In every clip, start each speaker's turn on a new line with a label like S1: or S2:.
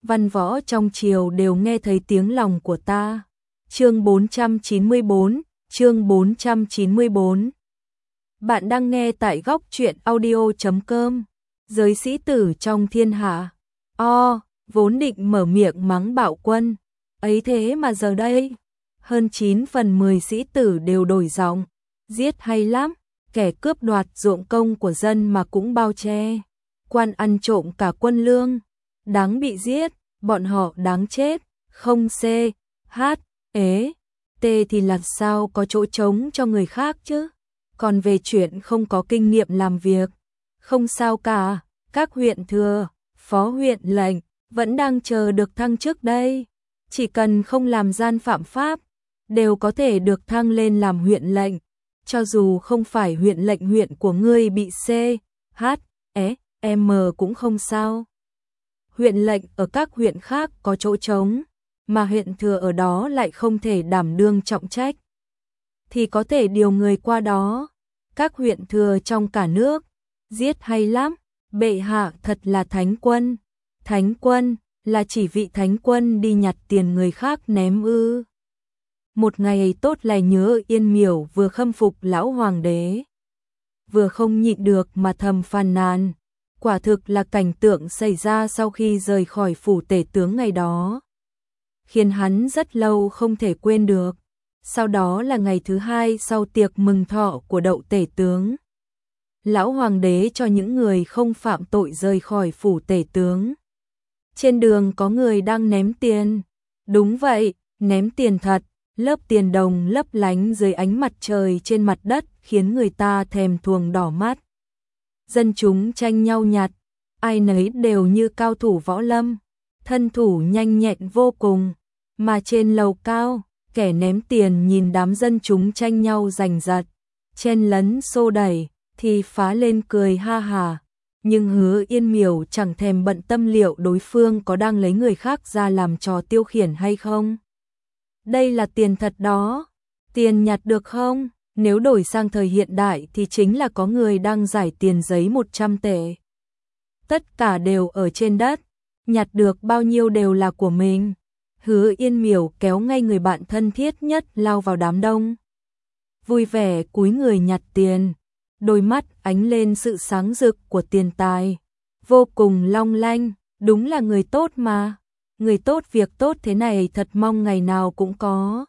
S1: văn võ trong triều đều nghe thấy tiếng lòng của ta. Chương 494, chương 494. Bạn đang nghe tại góc truyện audio.com. Giới sĩ tử trong thiên hạ. Vốn định mở miệng mắng Bạo Quân. Ấy thế mà giờ đây, hơn 9 phần 10 sĩ tử đều đổi giọng. Giết hay lắm, kẻ cướp đoạt ruộng công của dân mà cũng bao che. Quan ăn trộm cả quân lương, đáng bị giết, bọn họ đáng chết. Không C, H, ế, T thì làm sao có chỗ trống cho người khác chứ. Còn về chuyện không có kinh nghiệm làm việc, không sao cả, các huyện thừa, phó huyện lệnh vẫn đang chờ được thăng chức đây. Chỉ cần không làm gian phạm pháp, đều có thể được thăng lên làm huyện lệnh. Cho dù không phải huyện lệnh huyện của ngươi bị C, H, E, M cũng không sao. Huyện lệnh ở các huyện khác có chỗ trống, mà huyện thừa ở đó lại không thể đảm đương trọng trách, thì có thể điều người qua đó. Các huyện thừa trong cả nước, giết hay lắm, bệ hạ thật là thánh quân. Thánh quân là chỉ vị thánh quân đi nhặt tiền người khác ném ư? Một ngày tốt lành nhớ Yên Miểu vừa khâm phục lão hoàng đế, vừa không nhịn được mà thầm phàn nàn. Quả thực là cảnh tượng xảy ra sau khi rời khỏi phủ tể tướng ngày đó, khiến hắn rất lâu không thể quên được. Sau đó là ngày thứ hai sau tiệc mừng thọ của đậu tể tướng. Lão hoàng đế cho những người không phạm tội rời khỏi phủ tể tướng. Trên đường có người đang ném tiền. Đúng vậy, ném tiền thật, lớp tiền đồng lấp lánh dưới ánh mặt trời trên mặt đất khiến người ta thèm thuồng đỏ mắt. Dân chúng tranh nhau nhặt, ai nấy đều như cao thủ võ lâm, thân thủ nhanh nhẹn vô cùng. Mà trên lầu cao, kẻ ném tiền nhìn đám dân chúng tranh nhau giành giật, chen lấn xô đẩy, thì phá lên cười ha hà. Nhưng Hứa Yên Miểu chẳng thèm bận tâm liệu đối phương có đang lấy người khác ra làm trò tiêu khiển hay không. Đây là tiền thật đó, tiền nhặt được không? Nếu đổi sang thời hiện đại thì chính là có người đang giải tiền giấy 100 tệ. Tất cả đều ở trên đất, nhặt được bao nhiêu đều là của mình. Hứa Yên Miểu kéo ngay người bạn thân thiết nhất lao vào đám đông, vui vẻ cúi người nhặt tiền, đôi mắt ánh lên sự sáng rực của tiền tài, vô cùng long lanh. Đúng là người tốt mà, người tốt việc tốt thế này thật mong ngày nào cũng có.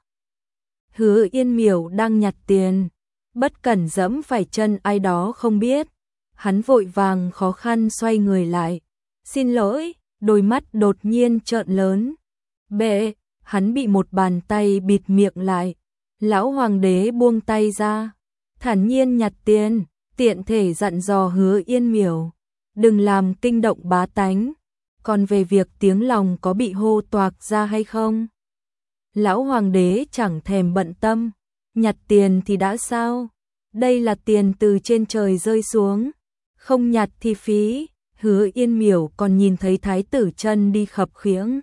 S1: Hứa Yên Miểu đang nhặt tiền, bất cẩn dẫm phải chân ai đó không biết, hắn vội vàng khó khăn xoay người lại, xin lỗi, đôi mắt đột nhiên trợn lớn. Bệ, hắn bị một bàn tay bịt miệng lại. Lão hoàng đế buông tay ra, thản nhiên nhặt tiền, tiện thể dặn dò Hứa Yên Miểu, đừng làm kinh động bá tánh. Còn về việc tiếng lòng có bị hô toạc ra hay không, lão hoàng đế chẳng thèm bận tâm, nhặt tiền thì đã sao, đây là tiền từ trên trời rơi xuống, không nhặt thì phí. Hứa Yên Miểu còn nhìn thấy thái tử chân đi khập khiễng,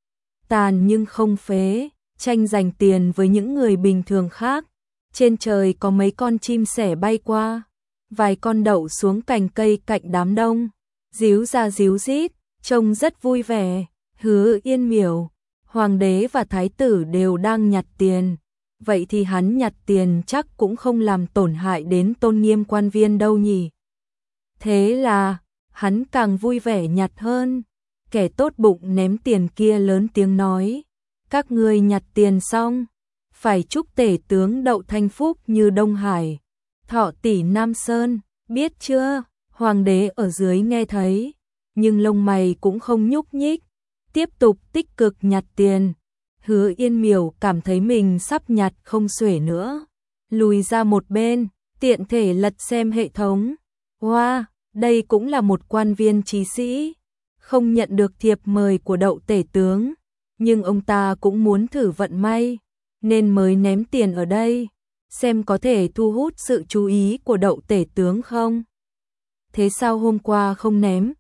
S1: tàn nhưng không phế, tranh giành tiền với những người bình thường khác. Trên trời có mấy con chim sẻ bay qua, vài con đậu xuống cành cây cạnh đám đông, ríu ra ríu rít, trông rất vui vẻ. Hứa Yên Miểu, hoàng đế và thái tử đều đang nhặt tiền, vậy thì hắn nhặt tiền chắc cũng không làm tổn hại đến tôn nghiêm quan viên đâu nhỉ. Thế là hắn càng vui vẻ nhặt hơn. Kẻ tốt bụng ném tiền kia lớn tiếng nói, các ngươi nhặt tiền xong, phải chúc tể tướng Đậu Thanh Phúc như Đông Hải, thọ tỷ Nam Sơn, biết chưa? Hoàng đế ở dưới nghe thấy, nhưng lông mày cũng không nhúc nhích, tiếp tục tích cực nhặt tiền. Hứa Yên Miểu cảm thấy mình sắp nhặt không xuể nữa, lùi ra một bên, tiện thể lật xem hệ thống. Wow, đây cũng là một quan viên trí sĩ, không nhận được thiệp mời của Đậu tể tướng, nhưng ông ta cũng muốn thử vận may, nên mới ném tiền ở đây, xem có thể thu hút sự chú ý của Đậu tể tướng không. Thế sao hôm qua không ném?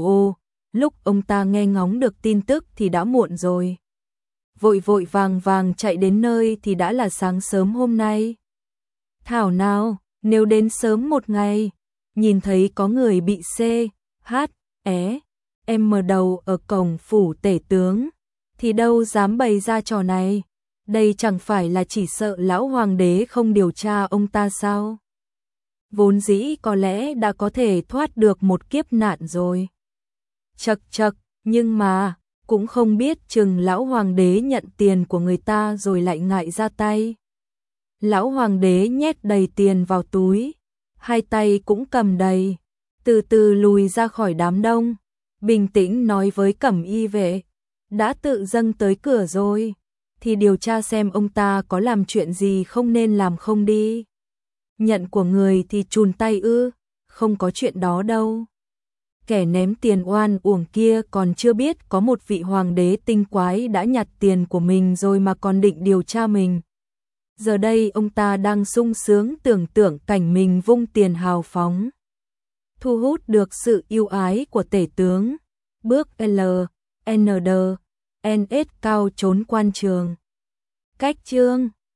S1: Lúc ông ta nghe ngóng được tin tức thì đã muộn rồi. Vội vội vàng vàng chạy đến nơi thì đã là sáng sớm hôm nay. Thảo nào, nếu đến sớm một ngày, nhìn thấy có người bị C, H, E, em mở đầu ở cổng phủ tể tướng, thì đâu dám bày ra trò này. Đây chẳng phải là chỉ sợ lão hoàng đế không điều tra ông ta sao? Vốn dĩ có lẽ đã có thể thoát được một kiếp nạn rồi. Chậc chậc, nhưng mà, cũng không biết chừng lão hoàng đế nhận tiền của người ta rồi lại ngại ra tay. Lão hoàng đế nhét đầy tiền vào túi, hai tay cũng cầm đầy, từ từ lùi ra khỏi đám đông, bình tĩnh nói với cẩm y vệ, đã tự dâng tới cửa rồi, thì điều tra xem ông ta có làm chuyện gì không nên làm không đi. Nhận của người thì chùn tay ư, không có chuyện đó đâu. Kẻ ném tiền oan uổng kia còn chưa biết có một vị hoàng đế tinh quái đã nhặt tiền của mình rồi mà còn định điều tra mình. Giờ đây ông ta đang sung sướng tưởng tượng cảnh mình vung tiền hào phóng, thu hút được sự yêu ái của tể tướng, bước L, N, D, NS cao trốn quan trường. Cách chương